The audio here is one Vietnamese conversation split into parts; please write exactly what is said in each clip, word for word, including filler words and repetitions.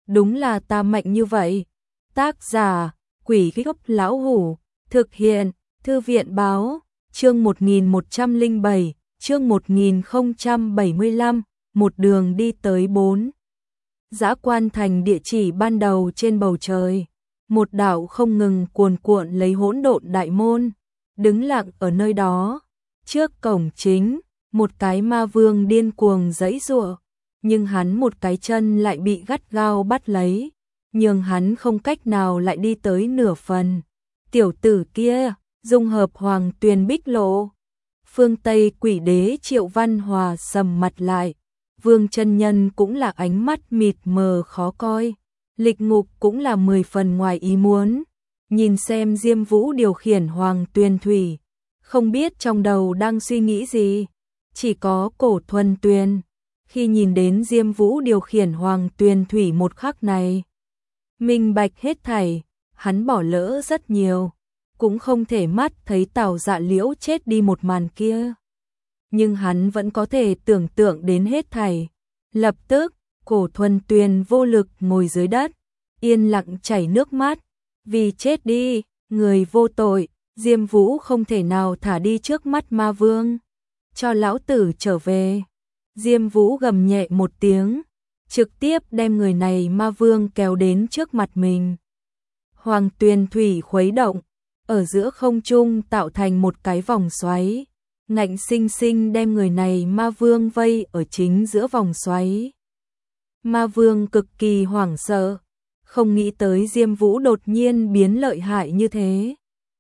đúng là ta mạnh như vậy. Tác giả, Quỷ Gốc Lão Hủ, thực hiện, Thư viện báo, chương một nghìn một trăm lẻ bảy, chương một nghìn không trăm bảy mươi lăm, một đường đi tới bốn. Dã Quan Thành địa chỉ ban đầu trên bầu trời, một đạo không ngừng cuồn cuộn lấy hỗn độn đại môn, đứng lặng ở nơi đó. Trước cổng chính, một cái ma vương điên cuồng giãy giụa, nhưng hắn một cái chân lại bị gắt gao bắt lấy, nhưng hắn không cách nào lại đi tới nửa phần. Tiểu tử kia, dung hợp Hoàng Tuyền Bích Lộ. Phương Tây Quỷ Đế Triệu Văn Hòa sầm mặt lại, Vương chân nhân cũng là ánh mắt mịt mờ khó coi, Lịch Ngục cũng là mười phần ngoài ý muốn, nhìn xem Diêm Vũ điều khiển Hoàng Tuyền Thủy, không biết trong đầu đang suy nghĩ gì, chỉ có Cổ Thuần Tuyền, khi nhìn đến Diêm Vũ điều khiển Hoàng Tuyền Thủy một khắc này, minh bạch hết thảy, hắn bỏ lỡ rất nhiều, cũng không thể mắt thấy Tào Dạ Liễu chết đi một màn kia. Nhưng hắn vẫn có thể tưởng tượng đến hết thảy. Lập tức, Cổ Thuần Tuyền vô lực ngồi dưới đất, yên lặng chảy nước mắt, vì chết đi, người vô tội, Diêm Vũ không thể nào thả đi trước mắt ma vương. Cho lão tử trở về. Diêm Vũ gầm nhẹ một tiếng, trực tiếp đem người này ma vương kéo đến trước mặt mình. Hoàng Tuyền Thủy khuấy động, ở giữa không trung tạo thành một cái vòng xoáy, ngạnh sinh sinh đem người này ma vương vây ở chính giữa vòng xoáy. Ma vương cực kỳ hoảng sợ, không nghĩ tới Diêm Vũ đột nhiên biến lợi hại như thế.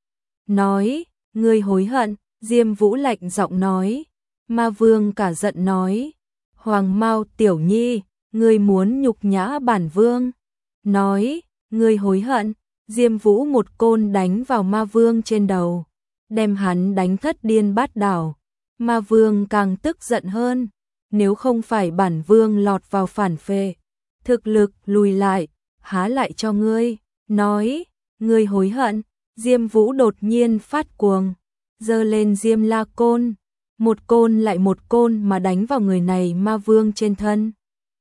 Nói, ngươi hối hận, Diêm Vũ lạnh giọng nói. Ma vương cả giận nói, Hoàng Mao tiểu nhi, ngươi muốn nhục nhã bản vương. Nói, ngươi hối hận, Diêm Vũ một côn đánh vào ma vương trên đầu, đem hắn đánh thất điên bát đảo. Ma vương càng tức giận hơn, nếu không phải bản vương lọt vào phản phệ, thực lực lùi lại, há lại cho ngươi. Nói, ngươi hối hận, Diêm Vũ đột nhiên phát cuồng, giơ lên Diêm La Côn, một côn lại một côn mà đánh vào người này ma vương trên thân.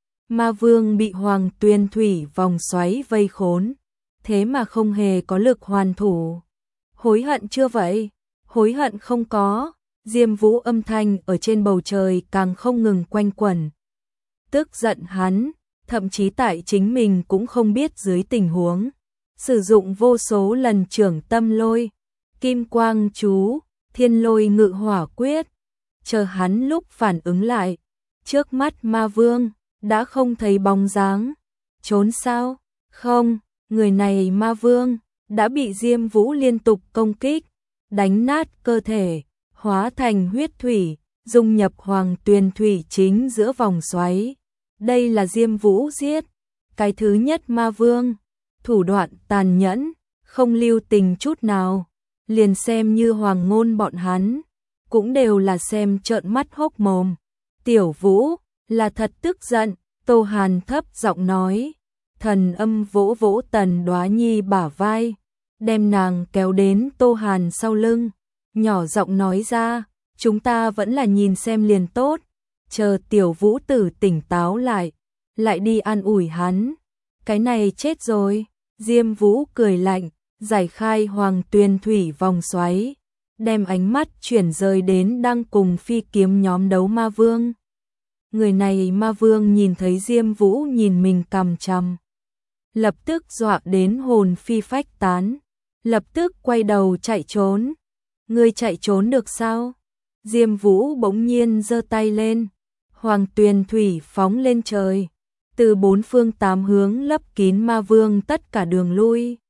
Ma vương bị Hoàng Tuyền Thủy vòng xoáy vây khốn, thế mà không hề có lực hoàn thủ. Hối hận chưa vậy? Hối hận không có. Diêm Vũ âm thanh ở trên bầu trời càng không ngừng quanh quẩn. Tức giận hắn, thậm chí tại chính mình cũng không biết dưới tình huống, sử dụng vô số lần trưởng tâm lôi, kim quang chú, thiên lôi ngự hỏa quyết. Chờ hắn lúc phản ứng lại, trước mắt ma vương đã không thấy bóng dáng. Trốn sao? Không, người này ma vương đã bị Diêm Vũ liên tục công kích, đánh nát cơ thể, hóa thành huyết thủy, dung nhập Hoàng Tuyền Thủy chính giữa vòng xoáy. Đây là Diêm Vũ giết cái thứ nhất ma vương, thủ đoạn tàn nhẫn, không lưu tình chút nào, liền xem như Hoàng Ngôn bọn hắn cũng đều là xem trợn mắt hốc mồm. Tiểu Vũ là thật tức giận, Tô Hàn thấp giọng nói, thần âm vỗ vỗ Tần Đoá Nhi bả vai, đem nàng kéo đến Tô Hàn sau lưng, nhỏ giọng nói ra, chúng ta vẫn là nhìn xem liền tốt, chờ Tiểu Vũ tử tỉnh táo lại, lại đi an ủi hắn. Cái này chết rồi. Diêm Vũ cười lạnh, giải khai Hoàng Tuyền Thủy vòng xoáy, đem ánh mắt chuyển rời đến đang cùng phi kiếm nhóm đấu ma vương. Người này ma vương nhìn thấy Diêm Vũ nhìn mình cằm chằm, lập tức dọa đến hồn phi phách tán, lập tức quay đầu chạy trốn. Ngươi chạy trốn được sao? Diêm Vũ bỗng nhiên giơ tay lên, Hoàng Tuyền Thủy phóng lên trời, từ bốn phương tám hướng lấp kín ma vương tất cả đường lui.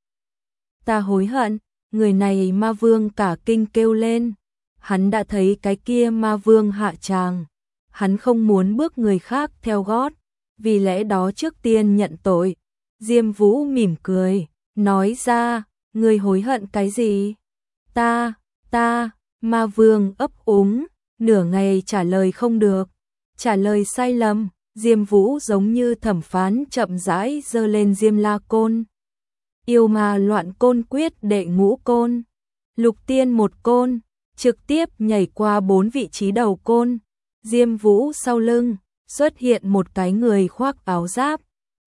Ta hối hận. Người này ma vương cả kinh kêu lên, hắn đã thấy cái kia ma vương hạ tràng, hắn không muốn bước người khác theo gót, vì lẽ đó trước tiên nhận tội. Diêm Vũ mỉm cười, nói ra, ngươi hối hận cái gì? Ta, ta, ma vương ấp úng, nửa ngày trả lời không được, trả lời sai lầm. Diêm Vũ giống như thẩm phán chậm rãi giơ lên Diêm La Côn. Yêu ma loạn côn quyết đệ ngũ côn, lục tiên một côn, trực tiếp nhảy qua bốn vị trí đầu côn. Diêm Vũ sau lưng xuất hiện một cái người khoác áo giáp,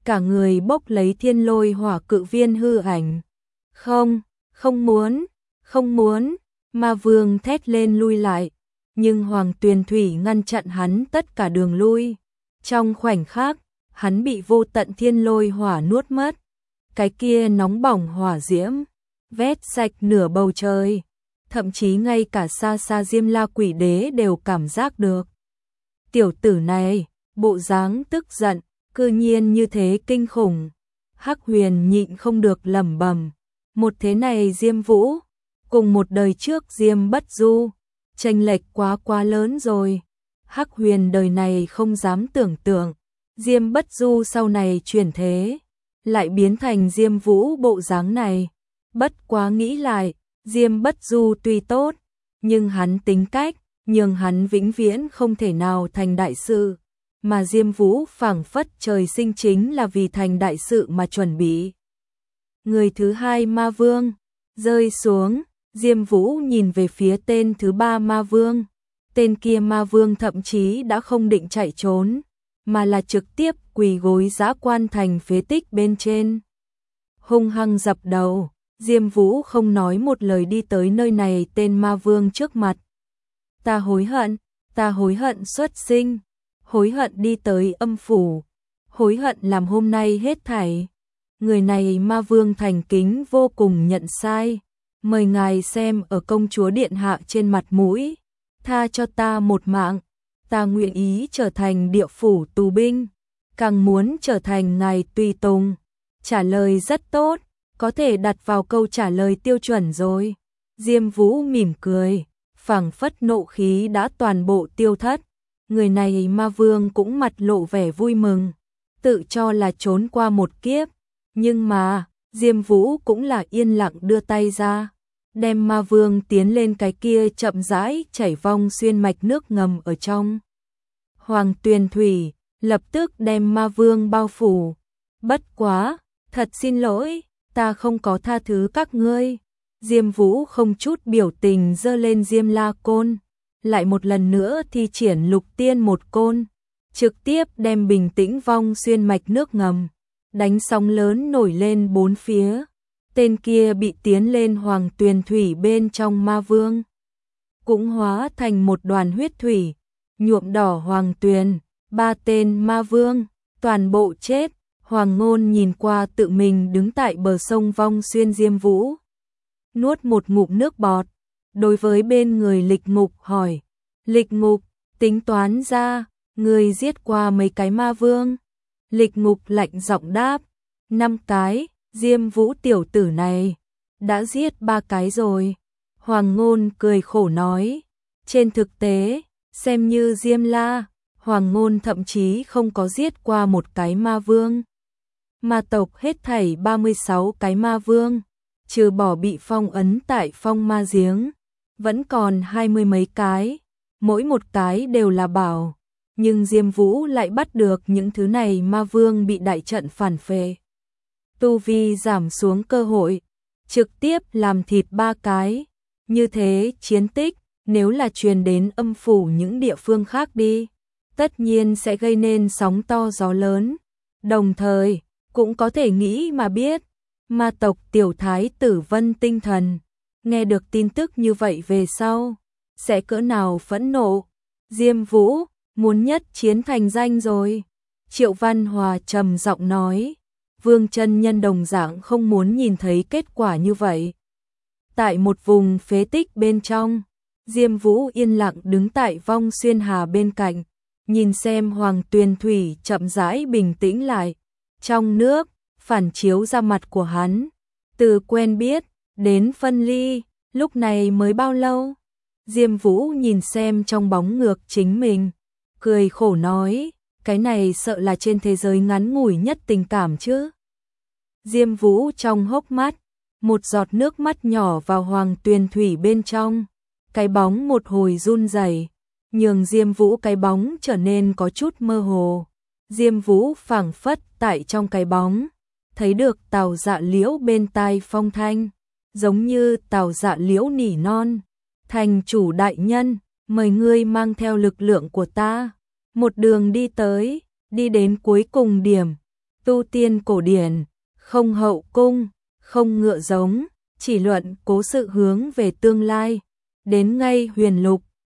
cả người bốc lấy thiên lôi hỏa cự viên hư ảnh. Không, không muốn, không muốn, ma vương thét lên lui lại, nhưng Hoàng Tuyền Thủy ngăn chặn hắn tất cả đường lui. Trong khoảnh khắc, hắn bị vô tận thiên lôi hỏa nuốt mất. Cái kia nóng bỏng hỏa diễm, vét sạch nửa bầu trời, thậm chí ngay cả xa xa Diêm La Quỷ Đế đều cảm giác được. Tiểu tử này, bộ dáng tức giận, cư nhiên như thế kinh khủng. Hắc Huyền nhịn không được lẩm bẩm, một thế này Diêm Vũ, cùng một đời trước Diêm Bất Du, chênh lệch quá quá lớn rồi. Hắc Huyền đời này không dám tưởng tượng, Diêm Bất Du sau này chuyển thế, lại biến thành Diêm Vũ bộ dáng này. Bất quá nghĩ lại, Diêm Bất Du tuy tốt, nhưng hắn tính cách, nhưng hắn vĩnh viễn không thể nào thành đại sự, mà Diêm Vũ phảng phất trời sinh chính là vì thành đại sự mà chuẩn bị. Người thứ hai ma vương rơi xuống, Diêm Vũ nhìn về phía tên thứ ba ma vương. Tên kia ma vương thậm chí đã không định chạy trốn, mà là trực tiếp quỳ gối Dã Quan Thành phế tích bên trên. Hung hăng dập đầu, Diêm Vũ không nói một lời đi tới nơi này tên ma vương trước mặt. Ta hối hận, ta hối hận xuất sinh, hối hận đi tới âm phủ, hối hận làm hôm nay hết thảy. Người này ma vương thành kính vô cùng nhận sai, mời ngài xem ở công chúa điện hạ trên mặt mũi, tha cho ta một mạng, ta nguyện ý trở thành địa phủ tù binh, càng muốn trở thành ngài tùy tùng. Trả lời rất tốt, có thể đặt vào câu trả lời tiêu chuẩn rồi. Diêm Vũ mỉm cười, phảng phất nộ khí đã toàn bộ tiêu thất. Người này ma vương cũng mặt lộ vẻ vui mừng, tự cho là trốn qua một kiếp, nhưng mà Diêm Vũ cũng là yên lặng đưa tay ra, đem ma vương tiến lên cái kia chậm rãi chảy vong xuyên mạch nước ngầm ở trong. Hoàng Tuyền Thủy lập tức đem ma vương bao phủ. Bất quá, thật xin lỗi, ta không có tha thứ các ngươi. Diêm Vũ không chút biểu tình giơ lên Diêm La Côn, lại một lần nữa thi triển Lục Tiên một côn, trực tiếp đem bình tĩnh vong xuyên mạch nước ngầm, đánh sóng lớn nổi lên bốn phía. Tên kia bị tiến lên Hoàng Tuyền Thủy bên trong ma vương, cũng hóa thành một đoàn huyết thủy, nhuộm đỏ Hoàng Tuyền. Ba tên ma vương, toàn bộ chết. Hoàng Ngôn nhìn qua tự mình đứng tại bờ sông vong xuyên Diêm Vũ, nuốt một ngụm nước bọt, đối với bên người Lịch Ngục hỏi, Lịch Ngục, tính toán ra, người giết qua mấy cái ma vương? Lịch Ngục lạnh giọng đáp, năm cái. Diêm Vũ tiểu tử này đã giết ba cái rồi. Hoàng Ngôn cười khổ nói, trên thực tế, xem như Diêm La, Hoàng Ngôn thậm chí không có giết qua một cái ma vương. Ma tộc hết thảy ba mươi sáu cái ma vương, trừ bỏ bị phong ấn tại phong ma giếng, vẫn còn hai mươi mấy cái, mỗi một cái đều là bảo, nhưng Diêm Vũ lại bắt được những thứ này ma vương bị đại trận phản phệ. Tu vi giảm xuống cơ hội, trực tiếp làm thịt ba cái. Như thế chiến tích, nếu là truyền đến âm phủ những địa phương khác đi, tất nhiên sẽ gây nên sóng to gió lớn. Đồng thời, cũng có thể nghĩ mà biết, ma tộc tiểu thái tử Vân Tinh Thần, nghe được tin tức như vậy về sau, sẽ cỡ nào phẫn nộ. Diêm Vũ, muốn nhất chiến thành danh rồi. Triệu Văn Hòa trầm giọng nói, Vương chân nhân đồng dạng không muốn nhìn thấy kết quả như vậy. Tại một vùng phế tích bên trong, Diêm Vũ yên lặng đứng tại vong xuyên hà bên cạnh, nhìn xem Hoàng Tuyền Thủy chậm rãi bình tĩnh lại. Trong nước, phản chiếu ra mặt của hắn, từ quen biết, đến phân ly, lúc này mới bao lâu? Diêm Vũ nhìn xem trong bóng ngược chính mình, cười khổ nói, cái này sợ là trên thế giới ngắn ngủi nhất tình cảm chứ. Diêm Vũ trong hốc mắt, một giọt nước mắt nhỏ vào Hoàng Tuyền Thủy bên trong, cái bóng một hồi run rẩy, nhường Diêm Vũ cái bóng trở nên có chút mơ hồ. Diêm Vũ phảng phất tại trong cái bóng, thấy được Tào Dạ Liễu bên tai phong thanh, giống như Tào Dạ Liễu nỉ non, thành chủ đại nhân, mời ngươi mang theo lực lượng của ta, một đường đi tới, đi đến cuối cùng điểm, tu tiên cổ điển, không hậu cung, không ngựa giống, chỉ luận cố sự hướng về tương lai. Đến ngay huyền lục,